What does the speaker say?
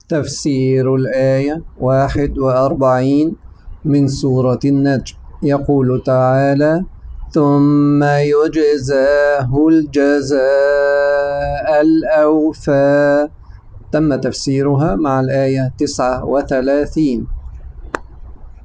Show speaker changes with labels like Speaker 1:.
Speaker 1: تفسير الآية 41 من سورة النجم. يقول تعالى: ثم يجزاه الجزاء الأوفى. تم تفسيرها مع الآية 39.